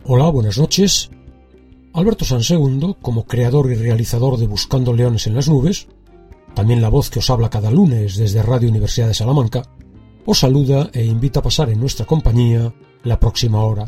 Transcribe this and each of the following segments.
Hola, buenas noches. Alberto Sansegundo, como creador y realizador de Buscando Leones en las Nubes, también la voz que os habla cada lunes desde Radio Universidad de Salamanca, os saluda e invita a pasar en nuestra compañía la próxima hora.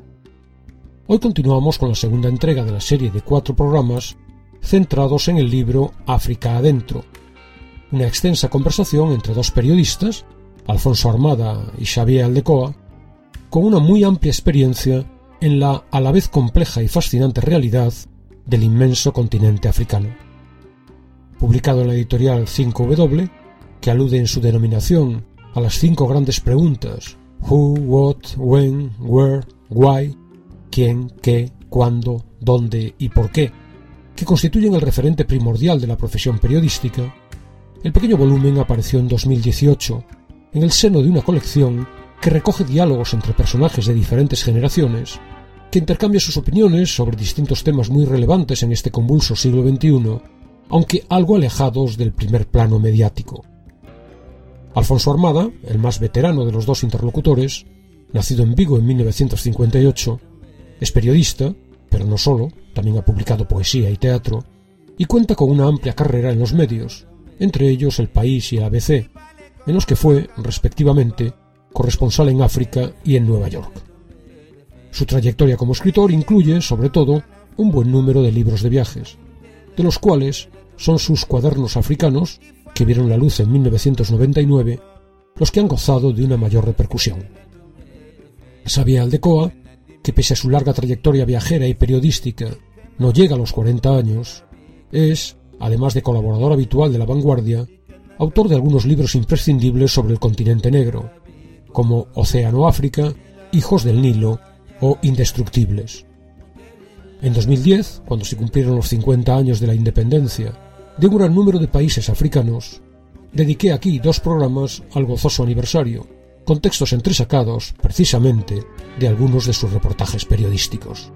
Hoy continuamos con la segunda entrega de la serie de 4 programas centrados en el libro África Adentro, una extensa conversación entre dos periodistas, Alfonso Armada y Xavier Aldecoa, con una muy amplia experiencia en la a la vez compleja y fascinante realidad del inmenso continente africano. Publicado en la editorial 5W, que alude en su denominación a las 5 grandes preguntas who, what, when, where, why, quién, qué, cuándo, dónde y por qué, que constituyen el referente primordial de la profesión periodística, el pequeño volumen apareció en 2018 en el seno de una colección que recoge diálogos entre personajes de diferentes generaciones que intercambian sus opiniones sobre distintos temas muy relevantes en este convulso siglo XXI, aunque algo alejados del primer plano mediático. Alfonso Armada, el más veterano de los dos interlocutores, nacido en Vigo en 1958, es periodista, pero no solo, también ha publicado poesía y teatro, y cuenta con una amplia carrera en los medios, entre ellos El País y el ABC, en los que fue, respectivamente, corresponsal en África y en Nueva York. Su trayectoria como escritor incluye, sobre todo, un buen número de libros de viajes, de los cuales son sus Cuadernos africanos, que vieron la luz en 1999, los que han gozado de una mayor repercusión. Xavier Aldecoa, que pese a su larga trayectoria viajera y periodística no llega a los 40 años, es, además de colaborador habitual de La Vanguardia, autor de algunos libros imprescindibles sobre el continente negro, como Océano África, Hijos del Nilo o Indestructibles. En 2010, cuando se cumplieron los 50 años de la independencia de un gran número de países africanos, dediqué aquí 2 programas al gozoso aniversario, con textos entresacados, precisamente, de algunos de sus reportajes periodísticos.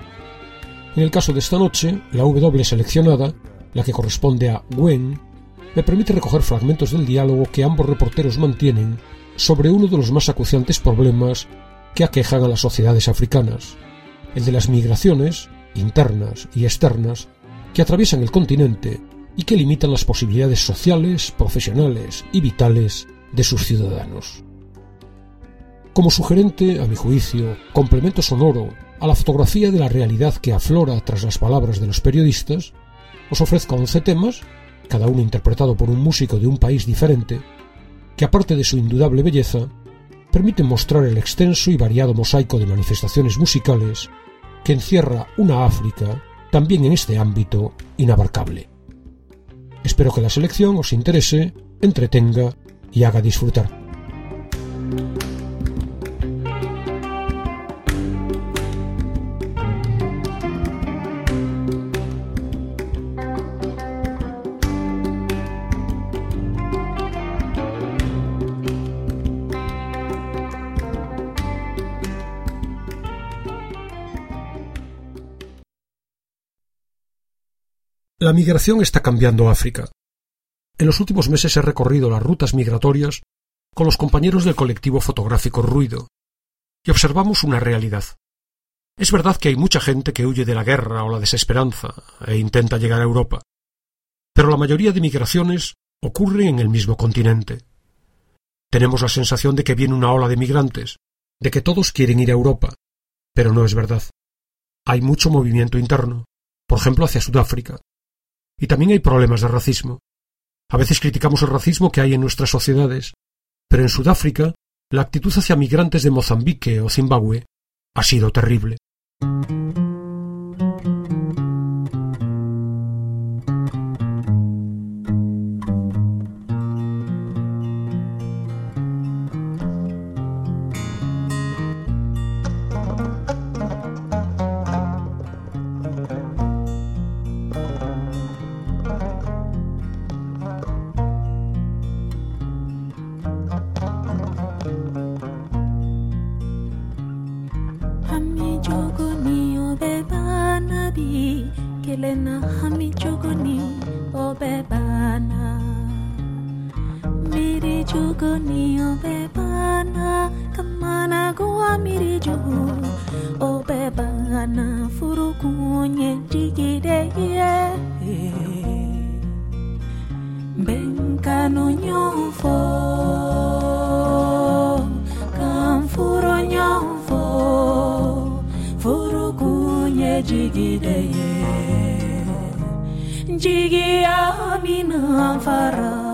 En el caso de esta noche, la W seleccionada, la que corresponde a When, me permite recoger fragmentos del diálogo que ambos reporteros mantienen sobre uno de los más acuciantes problemas que aquejan a las sociedades africanas, el de las migraciones, internas y externas, que atraviesan el continente y que limitan las posibilidades sociales, profesionales y vitales de sus ciudadanos. Como sugerente, a mi juicio, complemento sonoro a la fotografía de la realidad que aflora tras las palabras de los periodistas, os ofrezco 11 temas, cada uno interpretado por un músico de un país diferente, que aparte de su indudable belleza, permiten mostrar el extenso y variado mosaico de manifestaciones musicales que encierra una África, también en este ámbito, inabarcable. Espero que la selección os interese, entretenga y haga disfrutar. La migración está cambiando África. En los últimos meses he recorrido las rutas migratorias con los compañeros del colectivo fotográfico Ruido y observamos una realidad. Es verdad que hay mucha gente que huye de la guerra o la desesperanza e intenta llegar a Europa, pero la mayoría de migraciones ocurren en el mismo continente. Tenemos la sensación de que viene una ola de migrantes, de que todos quieren ir a Europa, pero no es verdad. Hay mucho movimiento interno, por ejemplo hacia Sudáfrica. Y también hay problemas de racismo. A veces criticamos el racismo que hay en nuestras sociedades, pero en Sudáfrica la actitud hacia migrantes de Mozambique o Zimbabue ha sido terrible. miri jugo ni obebana kamana goa miri jugo obebana furukunye jigide ye benkano nyofo kamfuro nyofo furukunye jigide ye jigi amina fara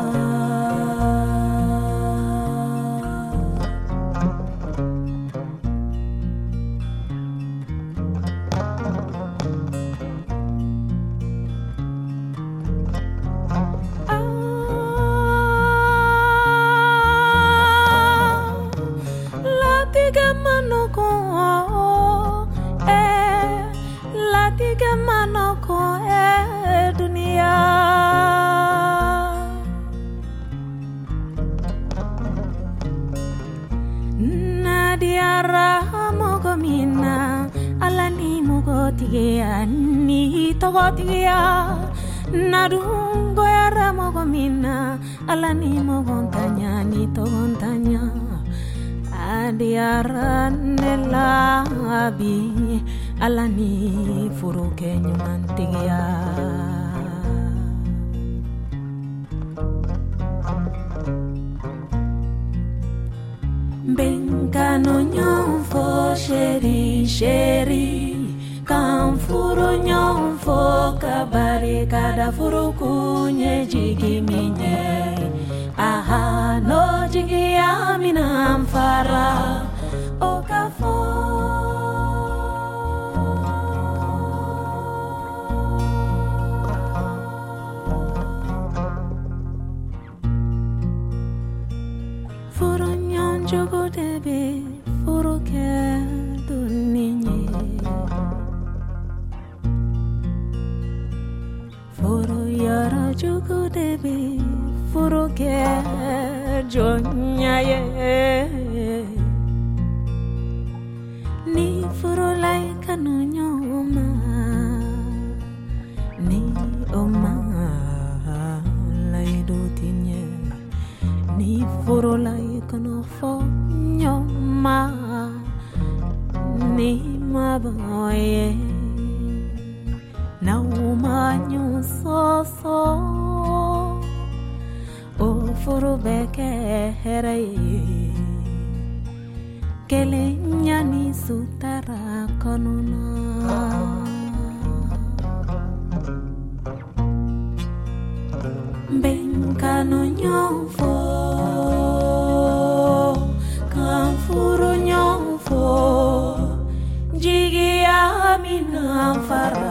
ni togotia narungo yara mogomina alani mogontanya ni togontanya adiara nela abi alani furuke nyumantigia benkano nyonfo sheri sheri Kamfuru nyonfo kabari kada furu kunye jigi minye aha no jigi amina amfara okafo furu nyon jogo debe furu ke duninye Furu yara jugu debi furu ke jonya ye ni furu lai kanu nyoma ni oma lai do tinye ni furu lai kanu fo nyoma ni maboye na umanyu so o furu beke herai kele nyani sutara konuna benkano nyofo kamfuru nyofo jigi amina fara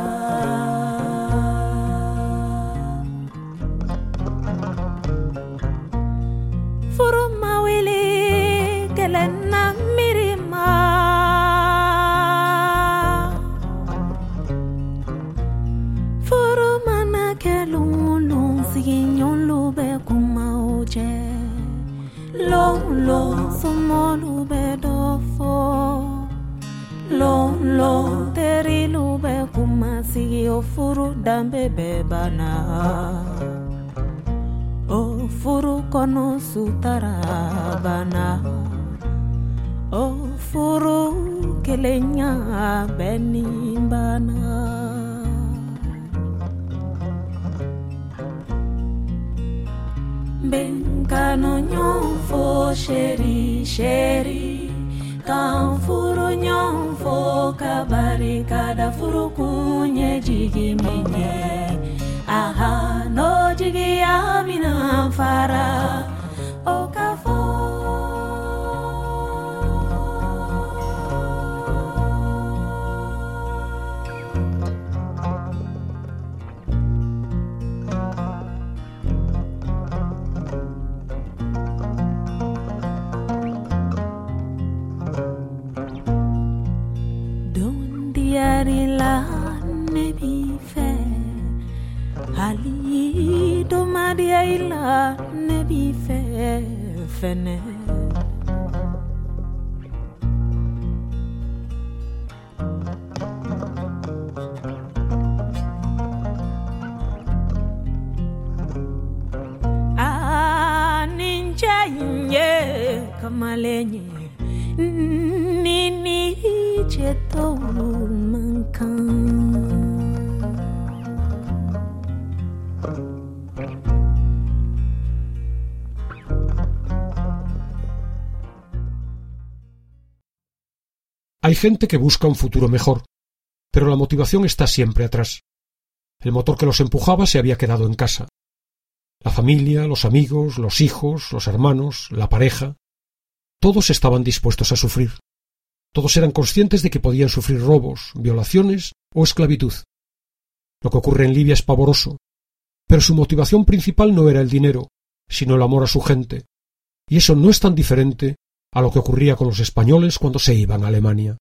Kelena mirima Furu mana kelulu Siginyon lube kuma uche Lolo sumo lube dofo Lolo teri lube kuma Sigio furu dambe bebana O furu kono sutara bana O furu kelenya benimbana Benkano nyonfo sheri sheri Kan furu nyonfo kabari kada furu kunye jigi minye Aha no jigi amina fara O kafo Yarila nebi fe Ali do madia ila nebi fe fene Ani malenye nini cheto mankan. Hay gente que busca un futuro mejor, pero la motivación está siempre atrás. El motor que los empujaba se había quedado en casa. La familia, los amigos, los hijos, los hermanos, la pareja, todos estaban dispuestos a sufrir. Todos eran conscientes de que podían sufrir robos, violaciones o esclavitud. Lo que ocurre en Libia es pavoroso, pero su motivación principal no era el dinero, sino el amor a su gente, y eso no es tan diferente a lo que ocurría con los españoles cuando se iban a Alemania.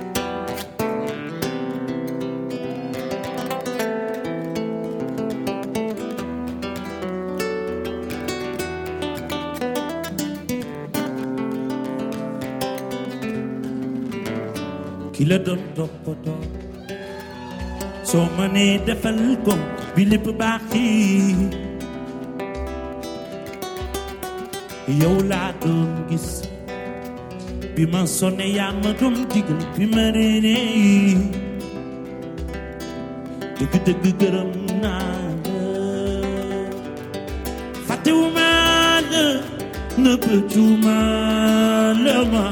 ki la doon toppatoo soo mënee defal ko bi lépp baaxi yow laa doon gis bi ma sonne yaa ma doon digal bi ma réeré dëgg-dëgg gërëm naa la fàttewuma la nëbbatuuma la ma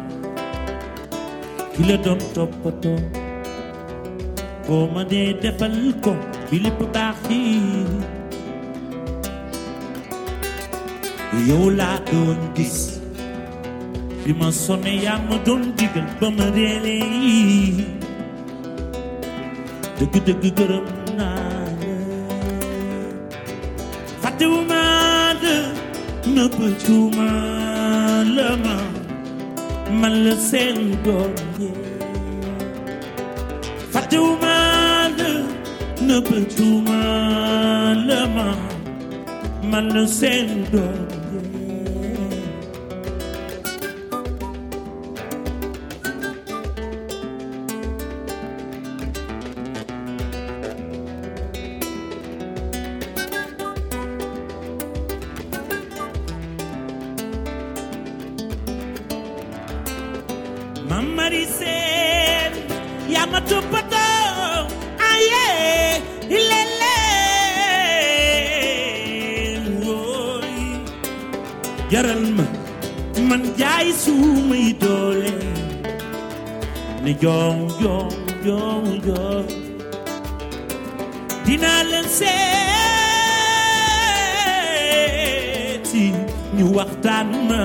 ki la doon toppatoo boo ma dee defal ko bi lépp baaxi yow laa doon gis bi ma sonne yaa ma doon digal ba ma réeré dëgg-dëgg gërëm naa la fàttewuma la nëbbatuuma la man la seen doom fàttewuma la nëbbatuuma la man la seen doom Mamari sen yama topato aye ilele woy jaral ma man jaay sumay doole ne jom dina leen seeti ñu waxtaan ma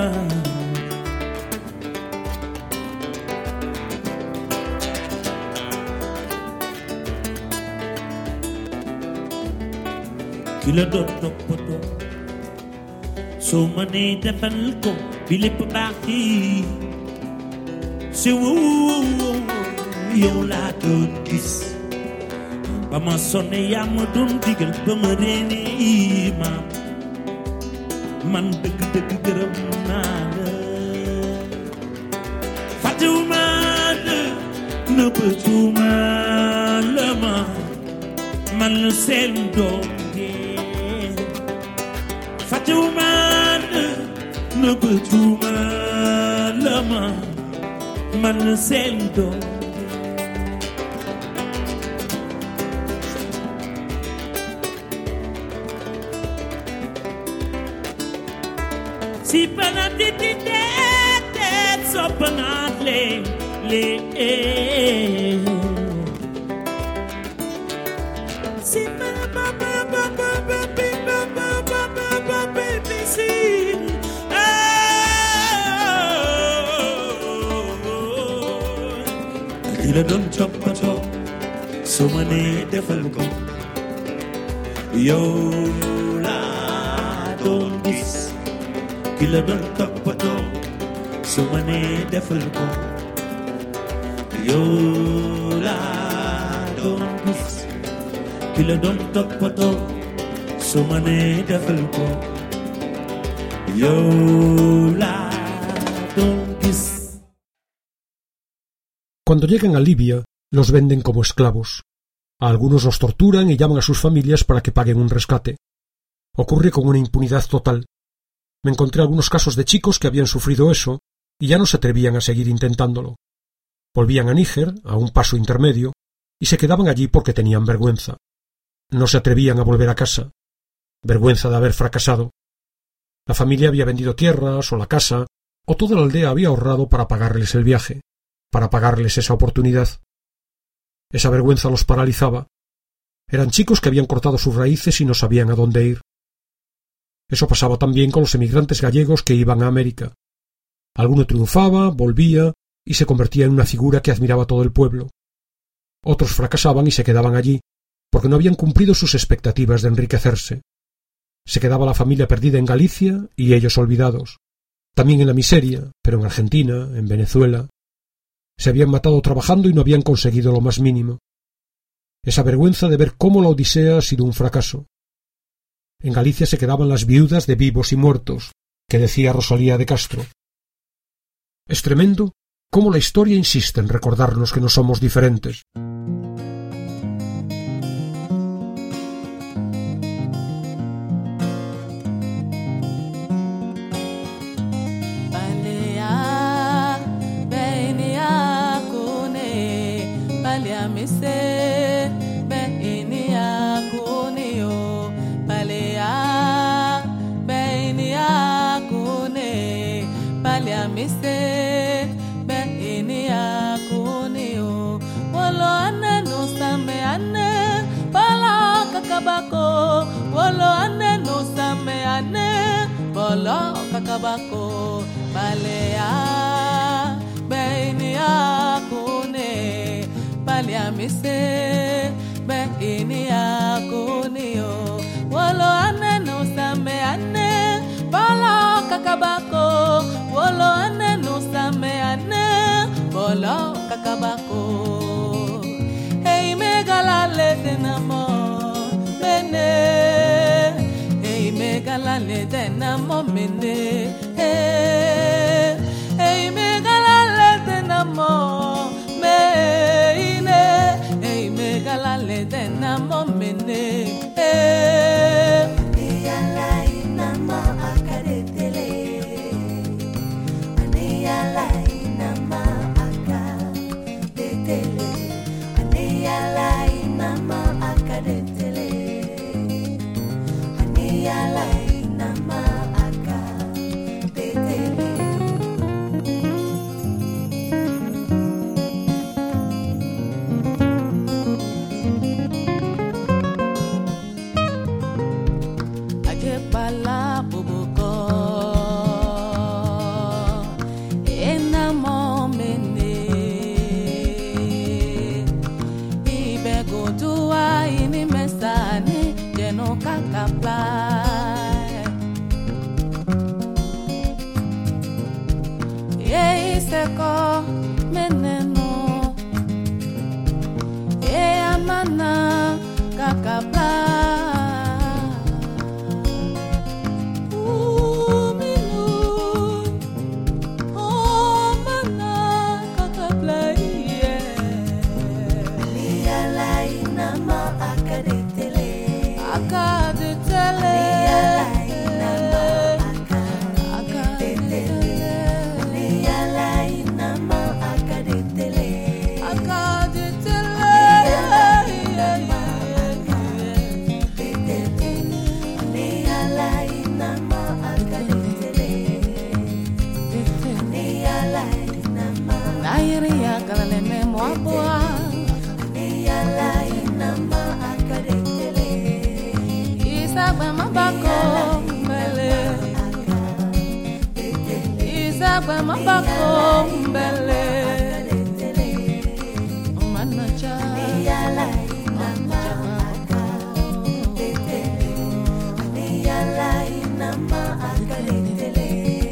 ki la doon toppatoo soo mënee defal ko bi lépp baaxi si yow laa doon gis ba ma sonne yaa ma doon digal ba ma réeré man dëgg-dëgg gërëm naa la fàttewuma la nëbbatuuma la man la seen doom fàttewuma la nëbbatuuma la man la seen doom si panaat di deet so panaat le si panaat ki la doon toppatoo soo mënee defal ko yow laa doon gis ki la doon toppatoo soo mënee defal ko yow laa doon gis ki la doon toppatoo soo mënee defal ko yow laa doon gis. Cuando llegan a Libia, los venden como esclavos. A algunos los torturan y llaman a sus familias para que paguen un rescate. Ocurre con una impunidad total. Me encontré algunos casos de chicos que habían sufrido eso y ya no se atrevían a seguir intentándolo. Volvían a Níger, a un paso intermedio, y se quedaban allí porque tenían vergüenza. No se atrevían a volver a casa. Vergüenza de haber fracasado. La familia había vendido tierras o la casa, o toda la aldea había ahorrado para pagarles el viaje, para pagarles esa oportunidad. Esa vergüenza los paralizaba. Eran chicos que habían cortado sus raíces y no sabían a dónde ir. Eso pasaba también con los emigrantes gallegos que iban a América. Alguno triunfaba, volvía y se convertía en una figura que admiraba todo el pueblo. Otros fracasaban y se quedaban allí, porque no habían cumplido sus expectativas de enriquecerse. Se quedaba la familia perdida en Galicia y ellos olvidados. También en la miseria, pero en Argentina, en Venezuela. Se habían matado trabajando y no habían conseguido lo más mínimo. Esa vergüenza de ver cómo la Odisea ha sido un fracaso. En Galicia se quedaban las viudas de vivos y muertos, que decía Rosalía de Castro. Es tremendo cómo la historia insiste en recordarnos que no somos diferentes. Kakabako balea beini akune balia mise beini akune o wolo ane no same ane bala kakabako wolo ane no same ane bolo kakabako hey megalale denamo bene megalale denamo mene hey megalale denamo meine hey megalale denamo mene Aniyala inama akaretele Aniyala inama akaretele Aniyala inama akaretele Aniyala inama akaretele Ajepala bubuko enamo mene ibego tua ini mesani jeno kakapla seko meneno amana kakapla Mabako mbele manacha yala inama yala inama akaletele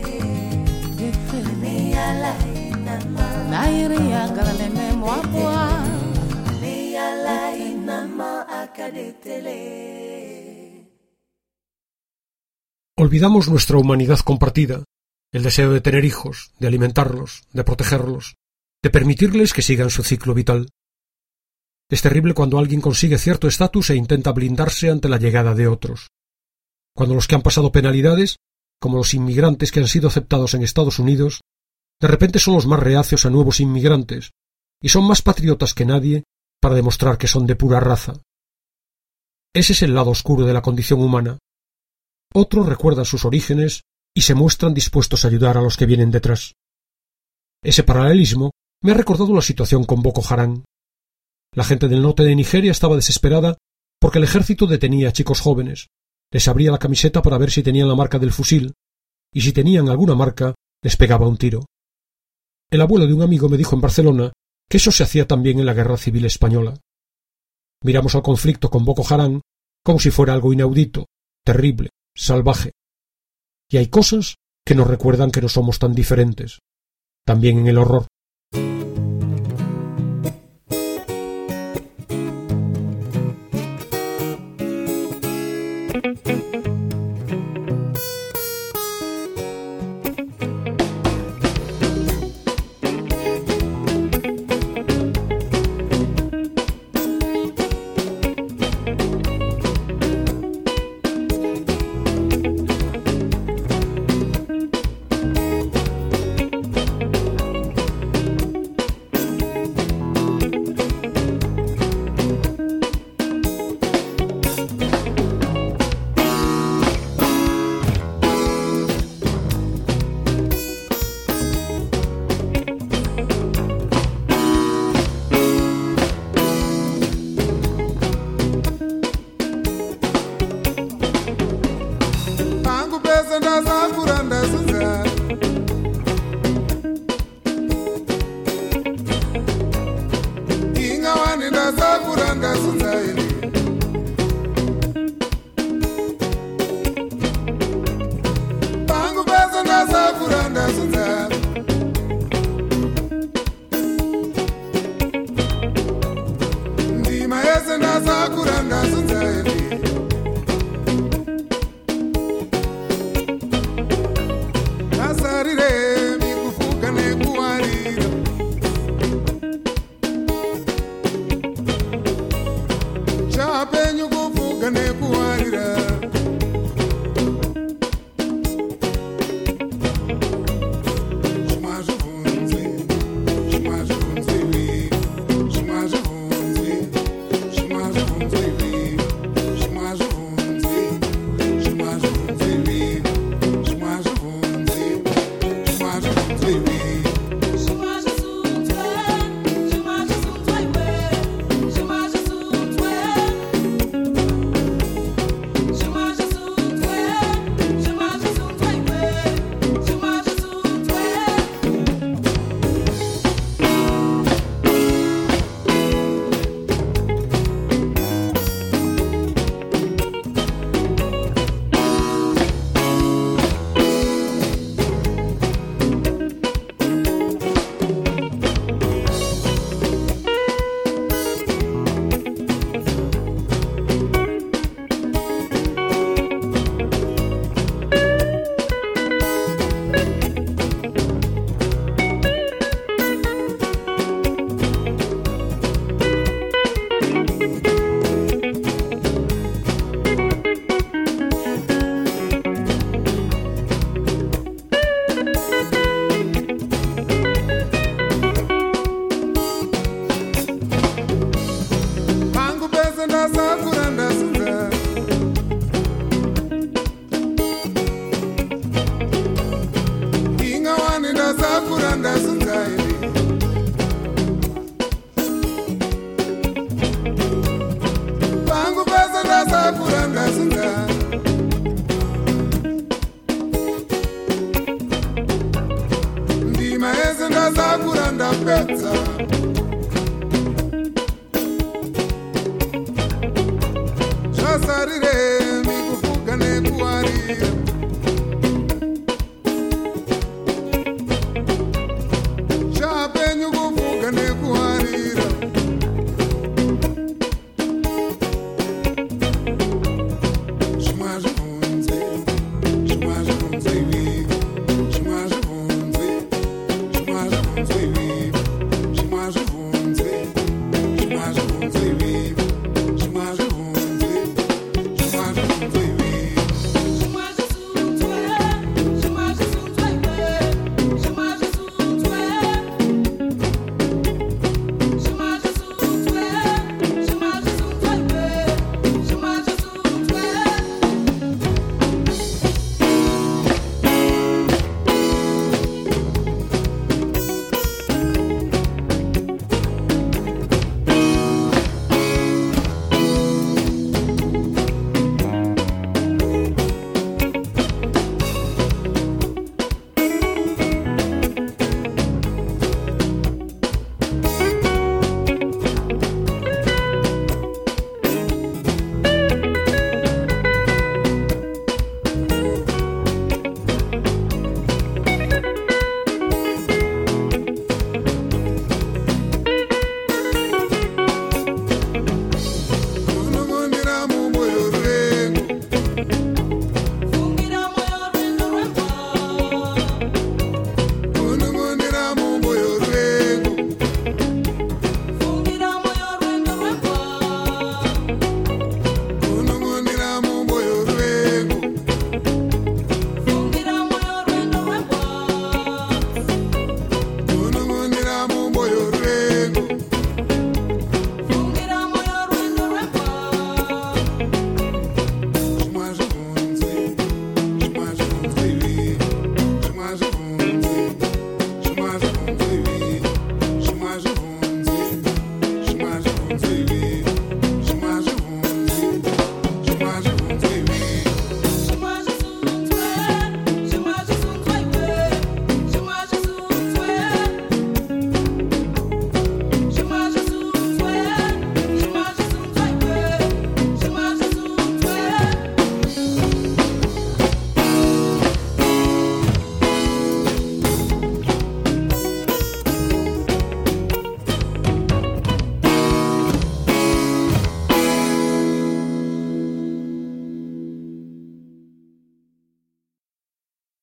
yala inama nairi akalale memwapwa yala inama akaletele. Olvidamos nuestra humanidad compartida, el deseo de tener hijos, de alimentarlos, de protegerlos, de permitirles que sigan su ciclo vital. Es terrible cuando alguien consigue cierto estatus e intenta blindarse ante la llegada de otros. Cuando los que han pasado penalidades como los inmigrantes que han sido aceptados en Estados Unidos, de repente son los más reacios a nuevos inmigrantes, y son más patriotas que nadie para demostrar que son de pura raza. Ese es el lado oscuro de la condición humana. Otros recuerdan sus orígenes y se muestran dispuestos a ayudar a los que vienen detrás. Ese paralelismo me ha recordado la situación con Boko Haram. La gente del norte de Nigeria estaba desesperada porque el ejército detenía a chicos jóvenes, les abría la camiseta para ver si tenían la marca del fusil, y si tenían alguna marca, les pegaba un tiro. El abuelo de un amigo me dijo en Barcelona que eso se hacía también en la Guerra Civil Española. Miramos al conflicto con Boko Haram como si fuera algo inaudito, terrible, salvaje. Y hay cosas que nos recuerdan que no somos tan diferentes, también en el horror.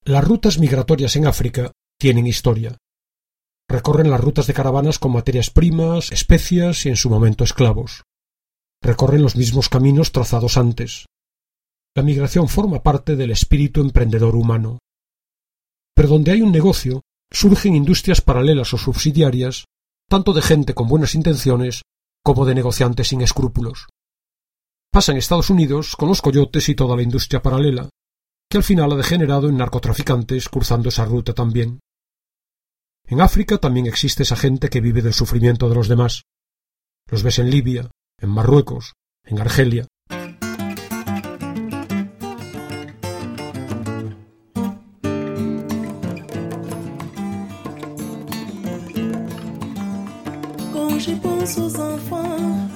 Las rutas migratorias en África tienen historia. Recorren las rutas de caravanas con materias primas, especias y en su momento esclavos. Recorren los mismos caminos trazados antes. La migración forma parte del espíritu emprendedor humano. Pero donde hay un negocio, surgen industrias paralelas o subsidiarias, tanto de gente con buenas intenciones como de negociantes sin escrúpulos. Pasa en Estados Unidos con los coyotes y toda la industria paralela, que al final ha degenerado en narcotraficantes cruzando esa ruta también. En África también existe esa gente que vive del sufrimiento de los demás. Los ves en Libia, en Marruecos, en Argelia. Quand je pense aux enfants,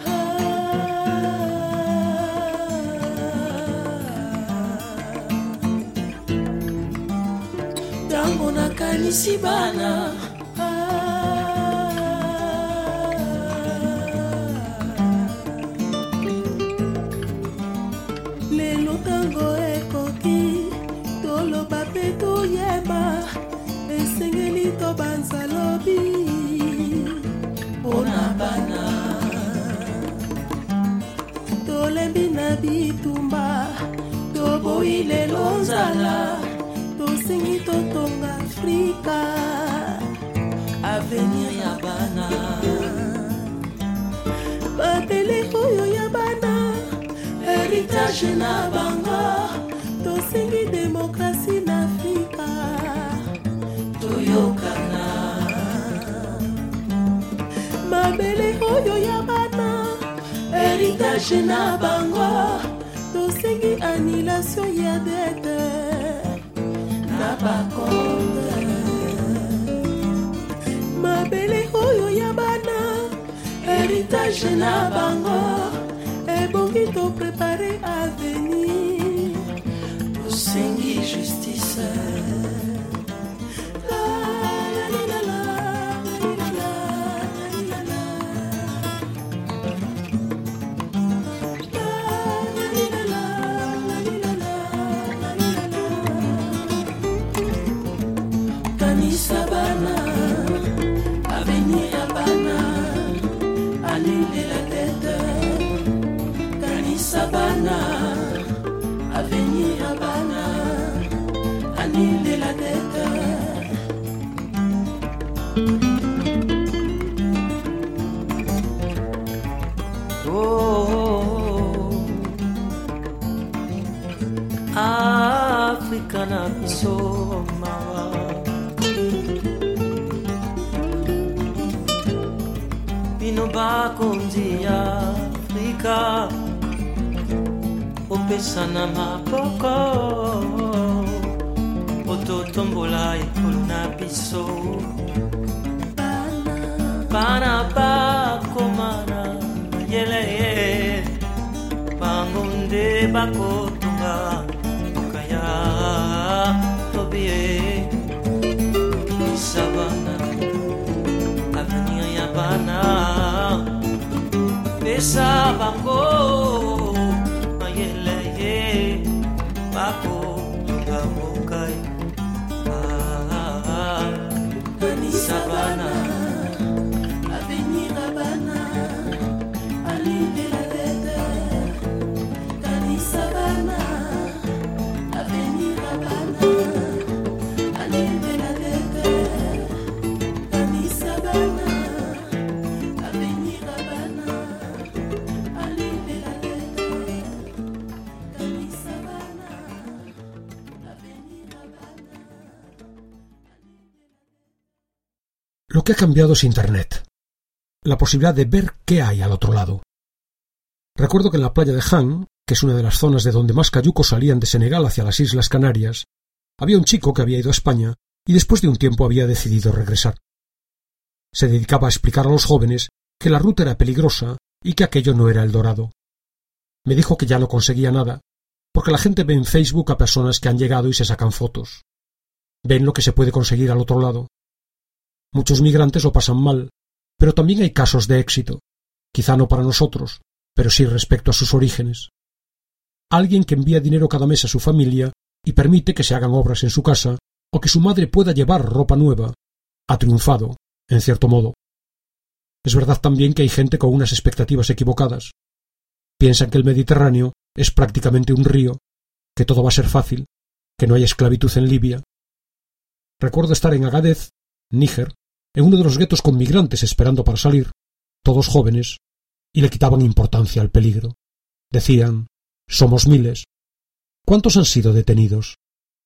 tango nakanisi bana, lelo tango ekoki toloba pe toyeba esengeli tobanza lobi mpona bana tolembi na bitumba toboyi lelo nzala tosengi totonga Afrika avenir ya bana babele oyo ya bana heritage na bango tosengi demokrasi na Afrika toyokana babele oyo ya bana heritage na bango tosengi annulation ya dette na bakonde mabele oyo ya bana heritage na bango ebongi toprepare avenir tosengi justice. Sabana, avenir ya bana, annule la tête. Kani Sabana, avenir ya bana, annule la tête. Oh, Africa na biso mawa. Bino bakonzi ya Afrika opesa na maboko ototombola ekolo na biso bana bakomana yeleye bangonde bakotunga okaya tobie Savana avenir ya bana pesa bango mayeleye bako ngamokai Kani Savana avenir ya bana annule la tête. Kani Savana avenir ya bana annule la tête. Kani Savana avenir ya bana annule la tête. Kani Savana avenir ya bana. Lo que ha cambiado es Internet. La posibilidad de ver qué hay al otro lado. Recuerdo que en la playa de Han, que es una de las zonas de donde más cayucos salían de Senegal hacia las Islas Canarias, había un chico que había ido a España y después de un tiempo había decidido regresar. Se dedicaba a explicar a los jóvenes que la ruta era peligrosa y que aquello no era el Dorado. Me dijo que ya no conseguía nada, porque la gente ve en Facebook a personas que han llegado y se sacan fotos. Ven lo que se puede conseguir al otro lado. Muchos migrantes lo pasan mal, pero también hay casos de éxito, quizá no para nosotros, pero sí respecto a sus orígenes. Alguien que envía dinero cada mes a su familia y permite que se hagan obras en su casa o que su madre pueda llevar ropa nueva, ha triunfado, en cierto modo. Es verdad también que hay gente con unas expectativas equivocadas. Piensan que el Mediterráneo es prácticamente un río, que todo va a ser fácil, que no hay esclavitud en Libia. Recuerdo estar en Agadez, Níger, en uno de los guetos con migrantes esperando para salir, todos jóvenes, y le quitaban importancia al peligro. Decían: somos miles. ¿Cuántos han sido detenidos?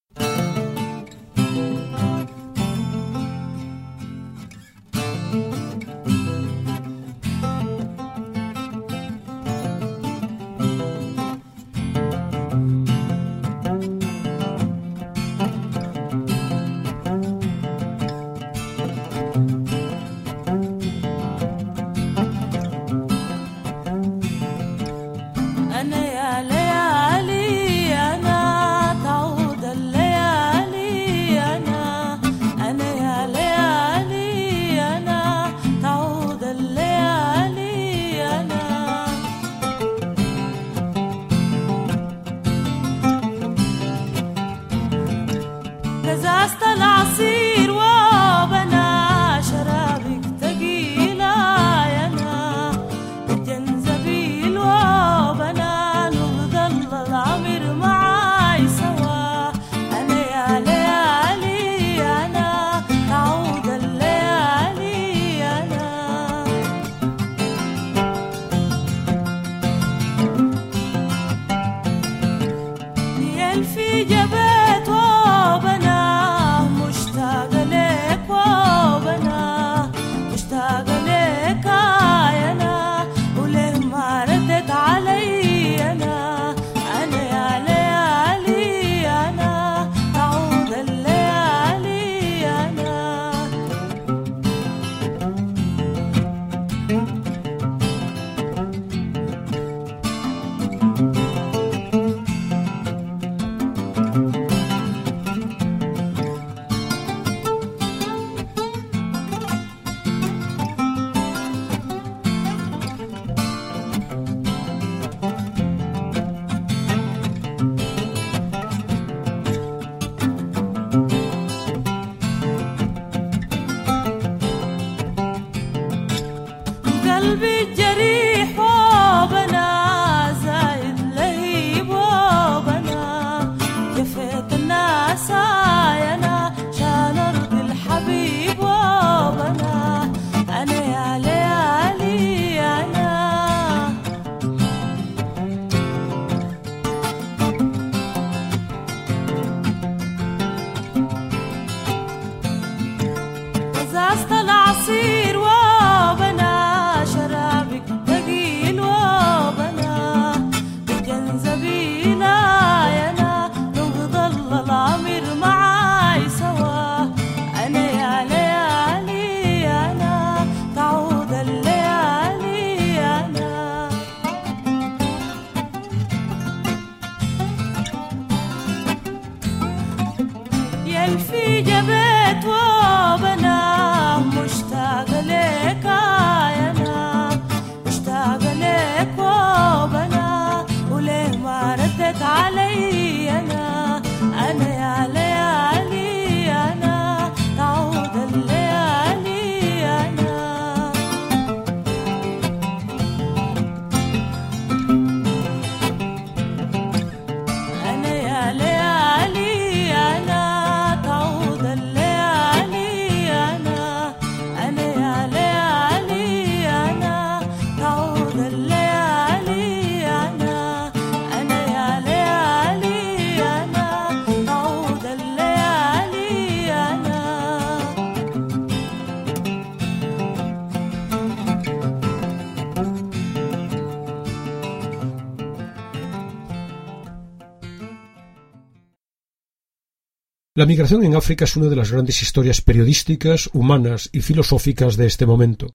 La migración en África es una de las grandes historias periodísticas, humanas y filosóficas de este momento.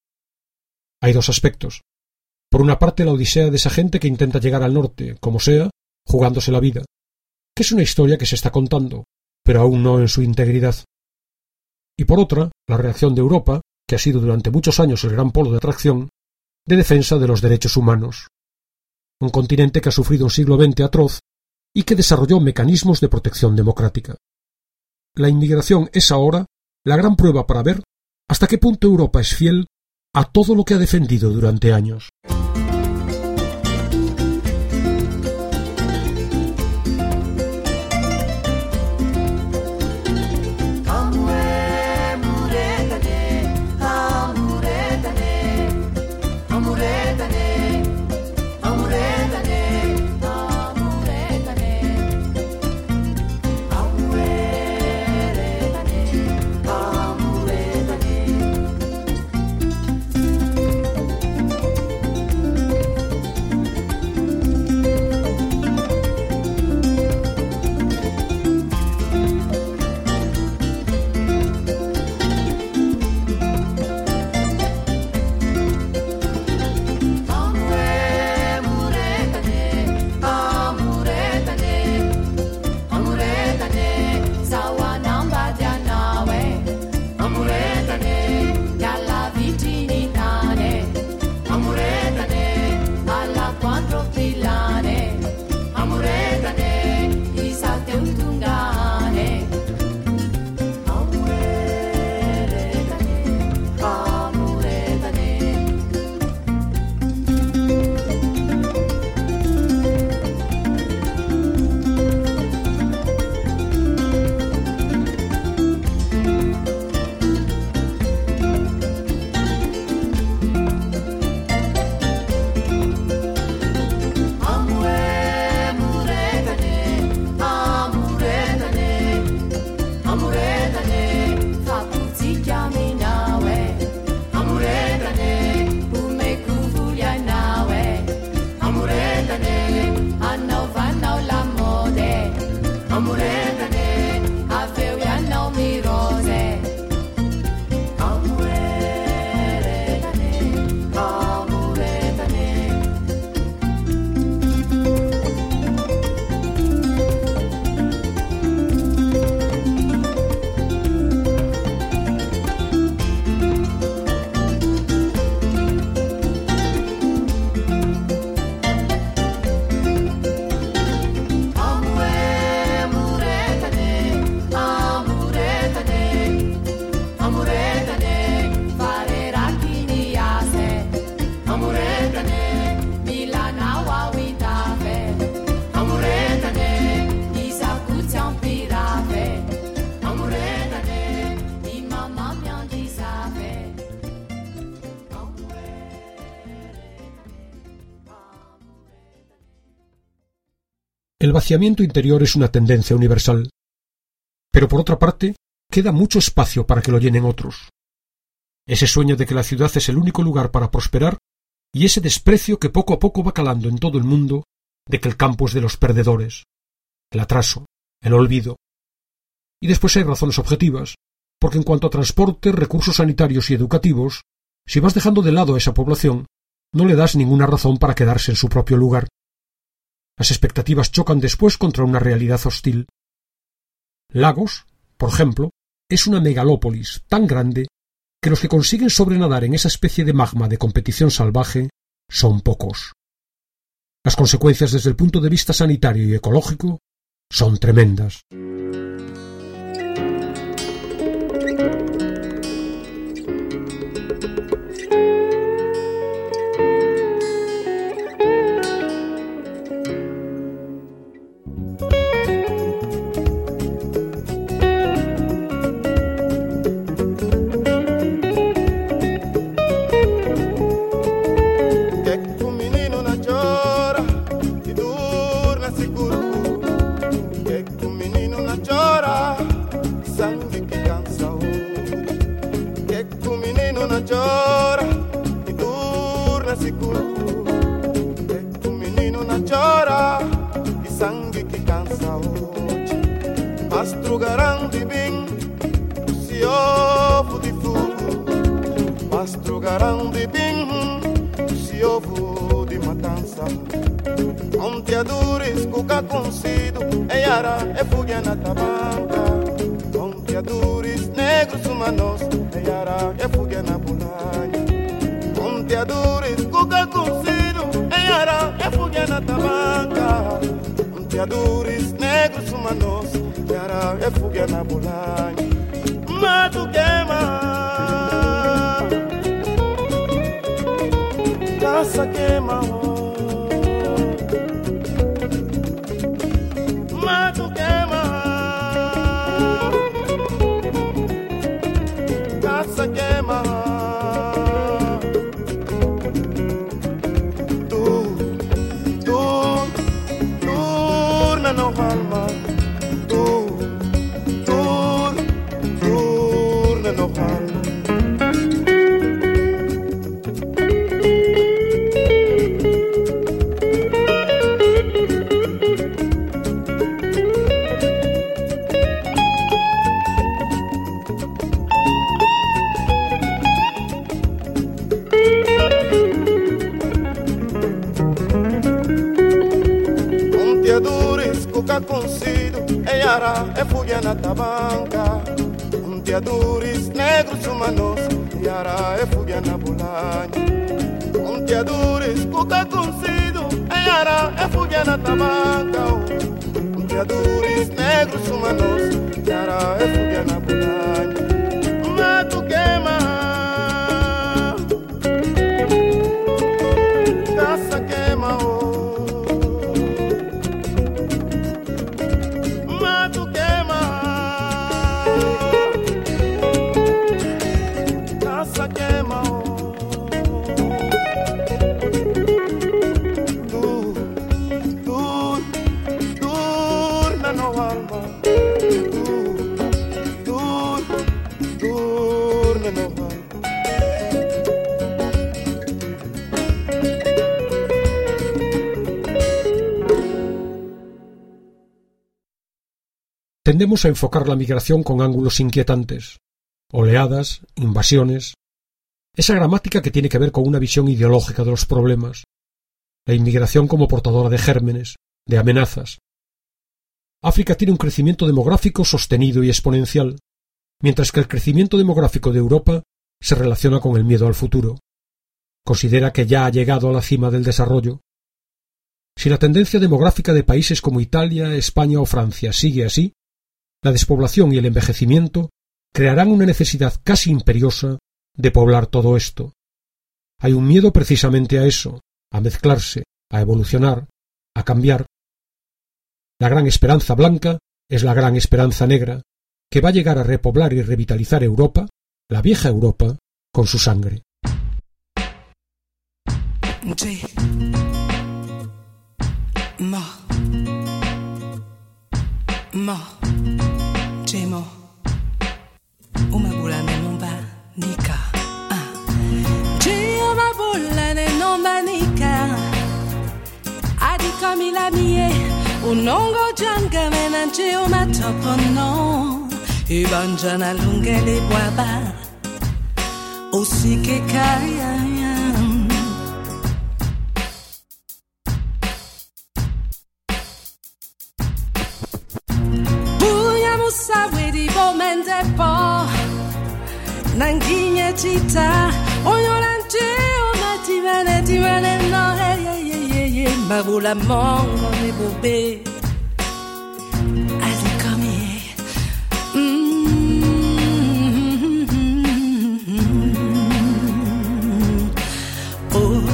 Hay dos aspectos. Por una parte, la odisea de esa gente que intenta llegar al norte, como sea, jugándose la vida, que es una historia que se está contando, pero aún no en su integridad. Y por otra, la reacción de Europa, que ha sido durante muchos años el gran polo de atracción, de defensa de los derechos humanos. Un continente que ha sufrido un siglo XX atroz y que desarrolló mecanismos de protección democrática. La inmigración es ahora la gran prueba para ver hasta qué punto Europa es fiel a todo lo que ha defendido durante años. El vaciamiento interior es una tendencia universal, pero por otra parte queda mucho espacio para que lo llenen otros. Ese sueño de que la ciudad es el único lugar para prosperar y ese desprecio que poco a poco va calando en todo el mundo de que el campo es de los perdedores, el atraso, el olvido. Y después hay razones objetivas, porque en cuanto a transporte, recursos sanitarios y educativos, si vas dejando de lado a esa población, no le das ninguna razón para quedarse en su propio lugar. Las expectativas chocan después contra una realidad hostil. Lagos, por ejemplo, es una megalópolis tan grande que los que consiguen sobrenadar en esa especie de magma de competición salvaje son pocos. Las consecuencias desde el punto de vista sanitario y ecológico son tremendas. Puntiaduris, negros humanos, yara refugia na bolani. Mato queima, casa queima, mato queima, casa queima. No alma, turna no alma. Concido, Eyara, refugia na tabanca. Puntiaduris, negros humanos, Eyara, refugia na bolani. Puntiaduris, cuca concido, Eyara, refugia na tabanca. Puntiaduris, negros humanos, Eyara, refugia na bolani. Mato queima, casa queima, Tendemos a enfocar la migración con ángulos inquietantes, oleadas, invasiones, esa gramática que tiene que ver con una visión ideológica de los problemas, la inmigración como portadora de gérmenes, de amenazas. África tiene un crecimiento demográfico sostenido y exponencial, mientras que el crecimiento demográfico de Europa se relaciona con el miedo al futuro. Considera que ya ha llegado a la cima del desarrollo. Si la tendencia demográfica de países como Italia, España o Francia sigue así, la despoblación y el envejecimiento crearán una necesidad casi imperiosa de poblar todo esto. Hay un miedo precisamente a eso, a mezclarse, a evolucionar, a cambiar. La gran esperanza blanca es la gran esperanza negra, que va a llegar a repoblar y revitalizar Europa, la vieja Europa, con su sangre. Jemo, umabula ne nomba nika. Umabula ne nomba nika. Adi kamila mie, unongo janga menanje umatopono. Ibanjana lungele bwaba, osike kaya. Po nanginya chita onyorante onativane no hey mabula mongo ne bobe azikami oh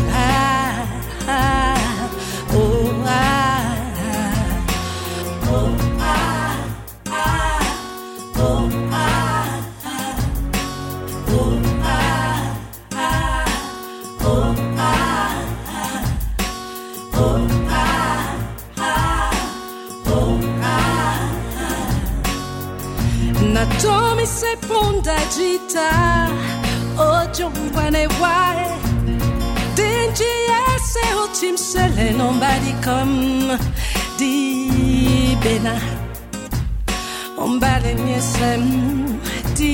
Natomi se ponda gita ojo wane wae Denji ese ultim sele nobody come di bena Ombale nyesem di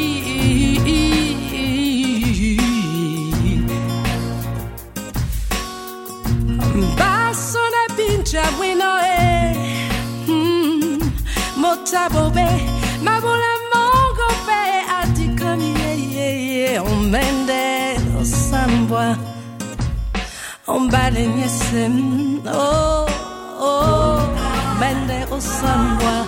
Basso na pincha wino Motabobe Mabula mongo pe atikami Omende osambwa Ombale nyesem oh sans voix.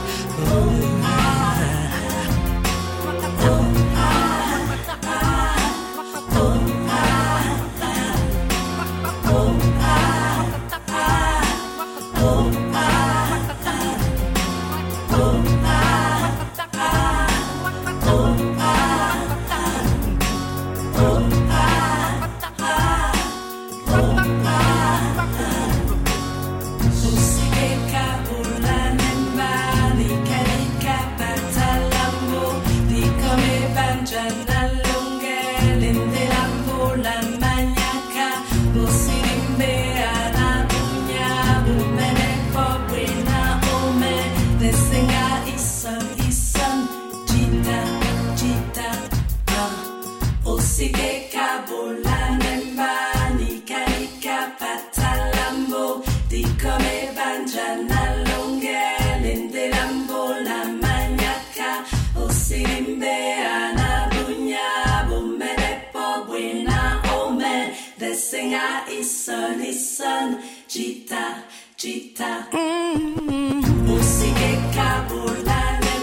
Listen, Gita, Gita. Musike kabulane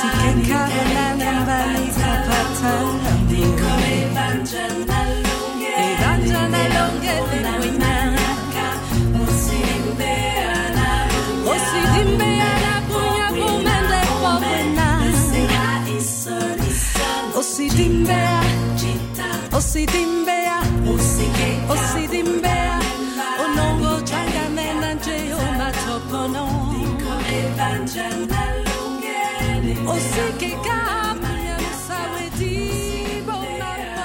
mbali kapata. Dikome banjana longe lewina. Osidimbe ana punya kumende pobena. Osidimbea, Osidimbea, Osidimbea. Onongo changane nanje omatopono. Osike kapunya musaweti bonapa.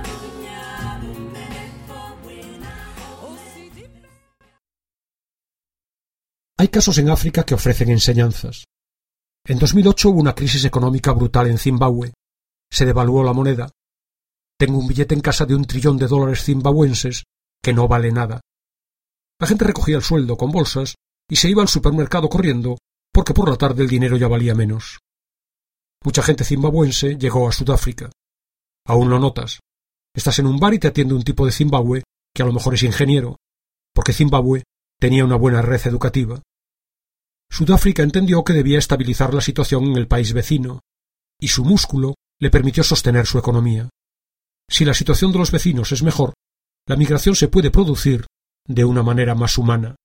Hay casos en África que ofrecen enseñanzas. En 2008 hubo una crisis económica brutal en Zimbabue. Se devaluó la moneda. Tengo un billete en casa de $1 trillón zimbabuenses que no vale nada. La gente recogía el sueldo con bolsas y se iba al supermercado corriendo porque por la tarde el dinero ya valía menos. Mucha gente zimbabuense llegó a Sudáfrica. Aún lo notas. Estás en un bar y te atiende un tipo de Zimbabue que a lo mejor es ingeniero, porque Zimbabue tenía una buena red educativa. Sudáfrica entendió que debía estabilizar la situación en el país vecino, y su músculo le permitió sostener su economía. Si la situación de los vecinos es mejor, la migración se puede producir de una manera más humana.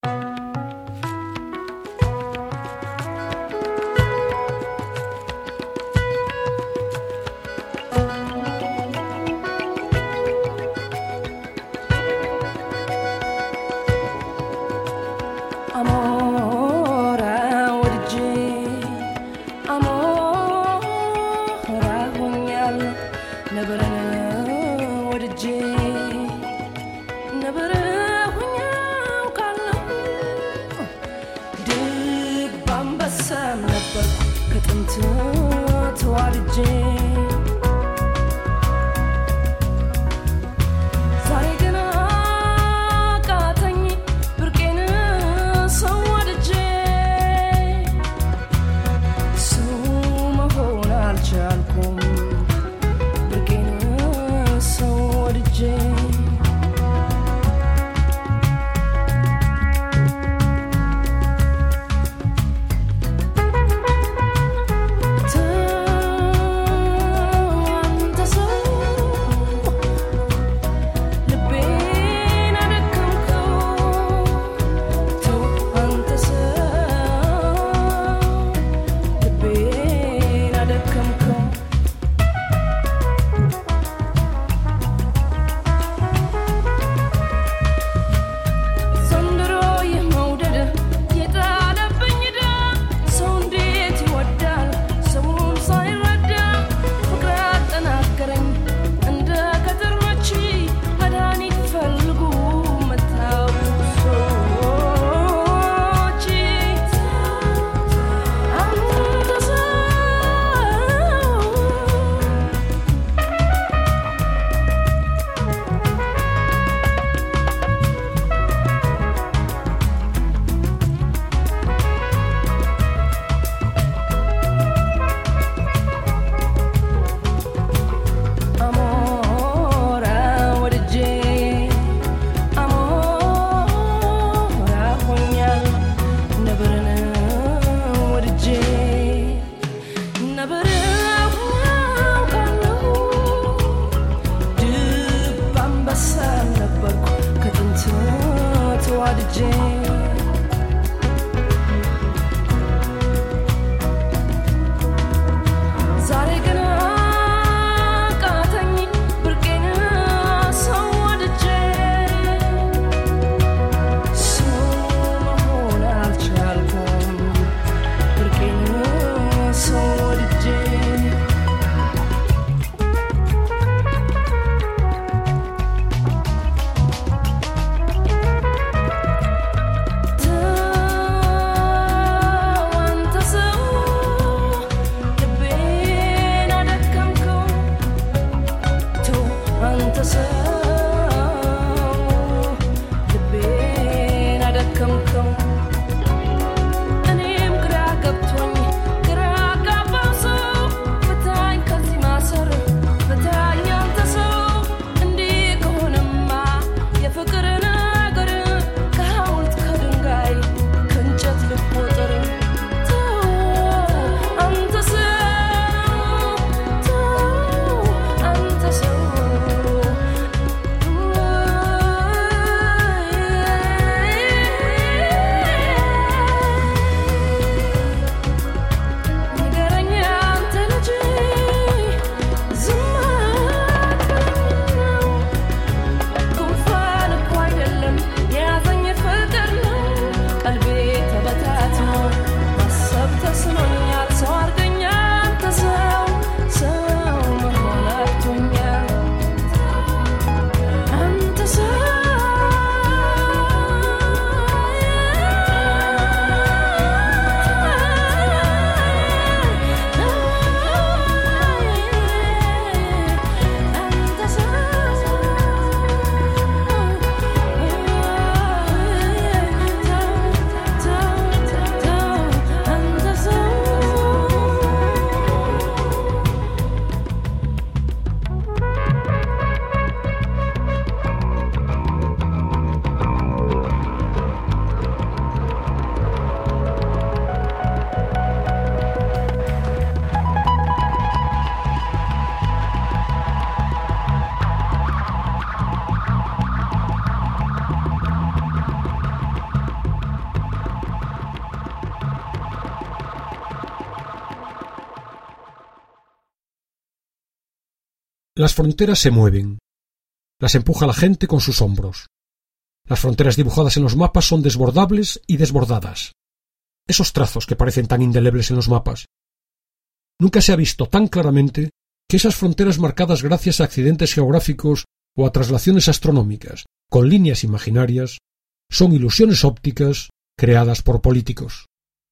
Las fronteras se mueven. Las empuja la gente con sus hombros. Las fronteras dibujadas en los mapas son desbordables y desbordadas. Esos trazos que parecen tan indelebles en los mapas. Nunca se ha visto tan claramente que esas fronteras marcadas gracias a accidentes geográficos o a traslaciones astronómicas, con líneas imaginarias, son ilusiones ópticas creadas por políticos.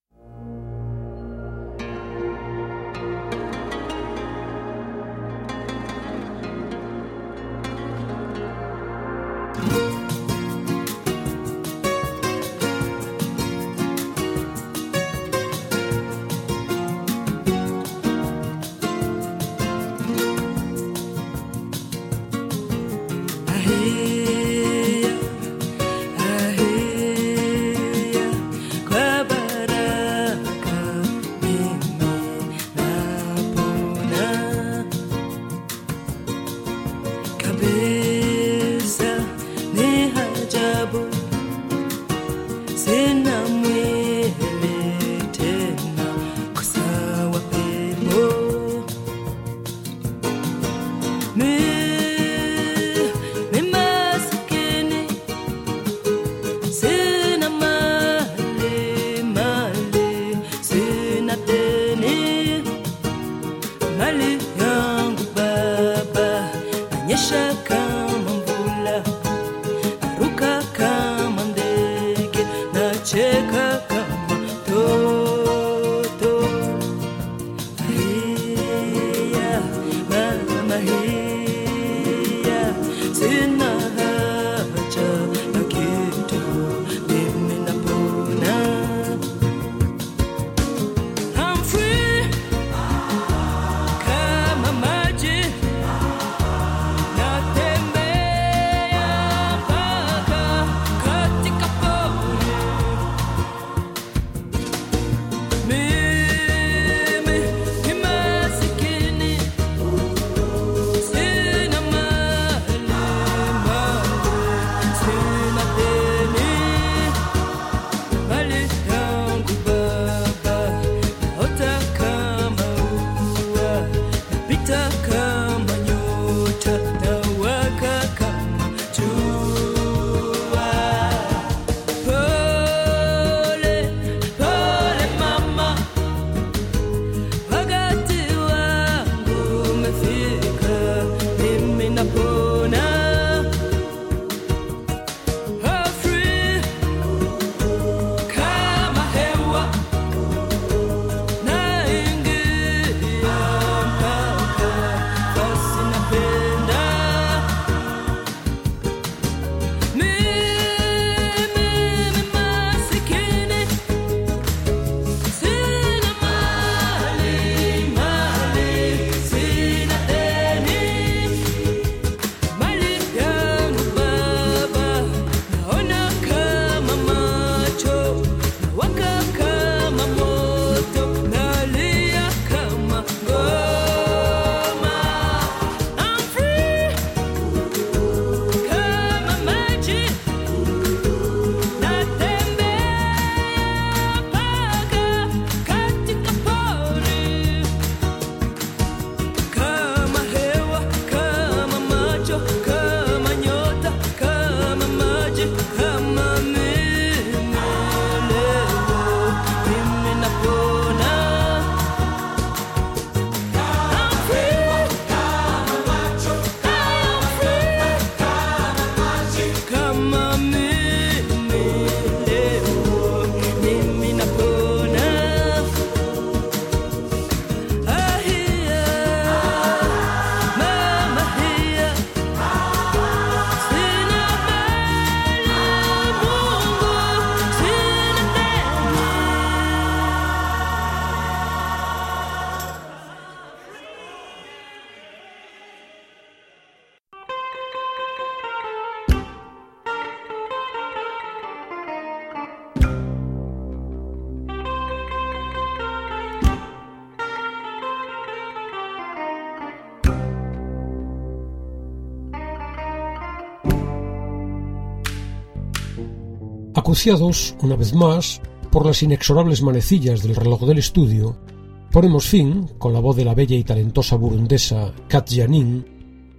Acuciados, una vez más, por las inexorables manecillas del reloj del estudio, ponemos fin, con la voz de la bella y talentosa burundesa Katja Nin,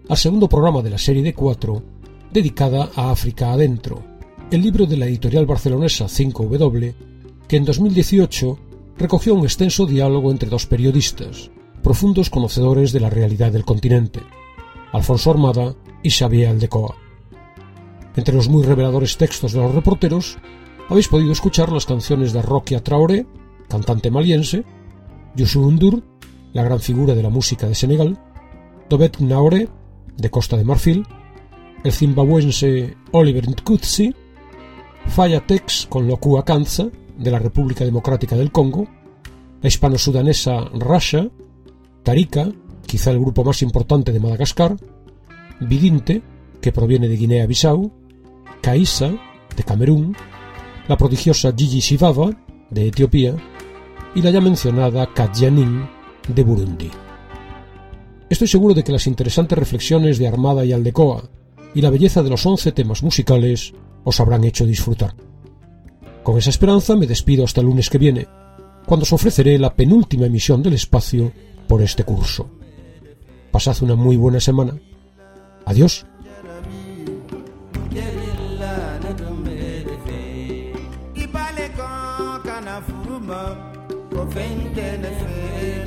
al segundo programa de la serie de 4 dedicada a África Adentro, el libro de la editorial barcelonesa 5W, que en 2018 recogió un extenso diálogo entre dos periodistas, profundos conocedores de la realidad del continente, Alfonso Armada y Xavier Aldecoa. Entre los muy reveladores textos de los reporteros, habéis podido escuchar las canciones de Rokia Traoré, cantante maliense, Youssou N'Dour, la gran figura de la música de Senegal, Dobet Naoré, de Costa de Marfil, el zimbabuense Oliver Ntutsi, Faya Tex con Lokua Kanza, de la República Democrática del Congo, la hispano-sudanesa Rasha, Tarika, quizá el grupo más importante de Madagascar, Bidinte, que proviene de Guinea-Bissau, Kaisa, de Camerún, la prodigiosa Gigi Shivava, de Etiopía, y la ya mencionada Kadjanin, de Burundi. Estoy seguro de que las interesantes reflexiones de Armada y Aldecoa y la belleza de los 11 temas musicales os habrán hecho disfrutar. Con esa esperanza me despido hasta el lunes que viene, cuando os ofreceré la penúltima emisión del espacio por este curso. Pasad una muy buena semana. Adiós.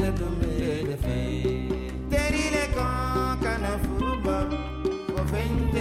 Terile kan kana furuba o fen